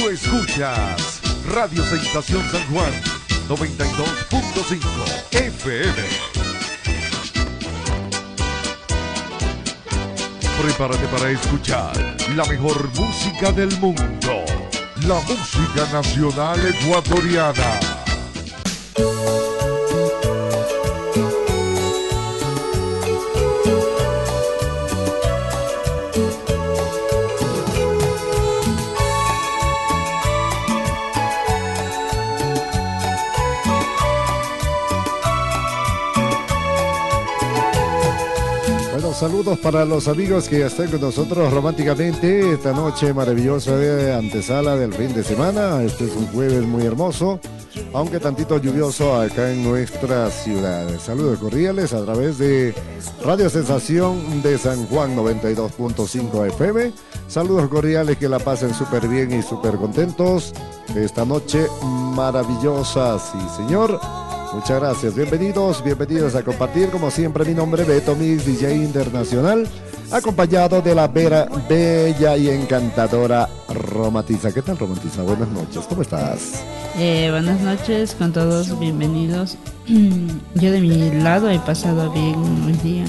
Tú escuchas Radio Sensación San Juan 92.5 FM. Prepárate para escuchar la mejor música del mundo, la música nacional ecuatoriana. Saludos para los amigos que están con nosotros románticamente esta noche maravillosa de antesala del fin de semana. Este es un jueves muy hermoso, aunque tantito lluvioso acá en nuestra ciudad. Saludos cordiales a través de Radio Sensación de San Juan 92.5 FM. Saludos cordiales, que la pasen súper bien y súper contentos esta noche maravillosa, sí señor. Muchas gracias, bienvenidos a compartir, como siempre. Mi nombre es Beto Mix, DJ internacional, acompañado de la bella y encantadora Romantiza. ¿Qué tal, Romantiza? Buenas noches, ¿cómo estás? Buenas noches con todos, bienvenidos. Yo de mi lado he pasado bien el día.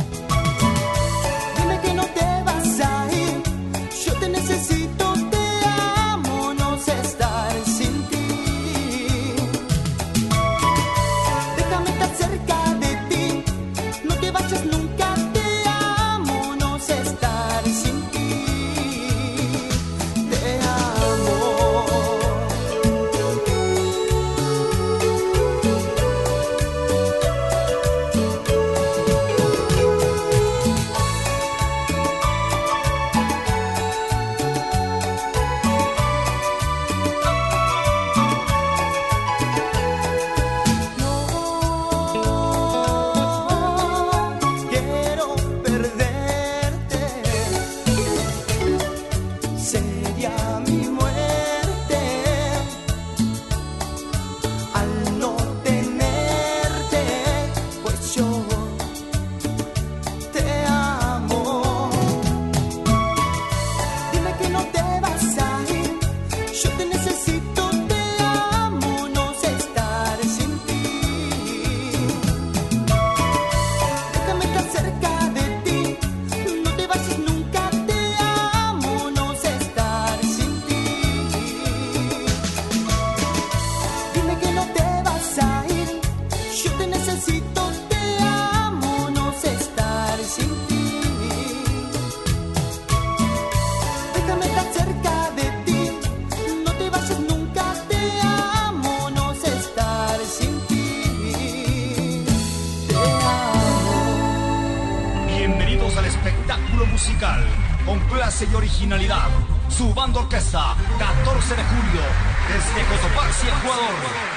Con clase y originalidad, su banda orquesta, 14 de julio, desde Cotopaxi, Ecuador.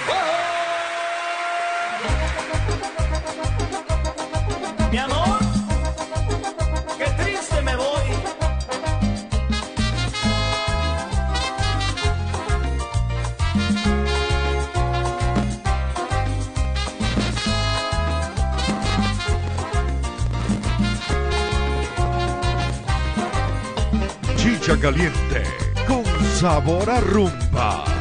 ¡Oh! Mi amor, qué triste me voy. Chicha caliente con sabor a rumba.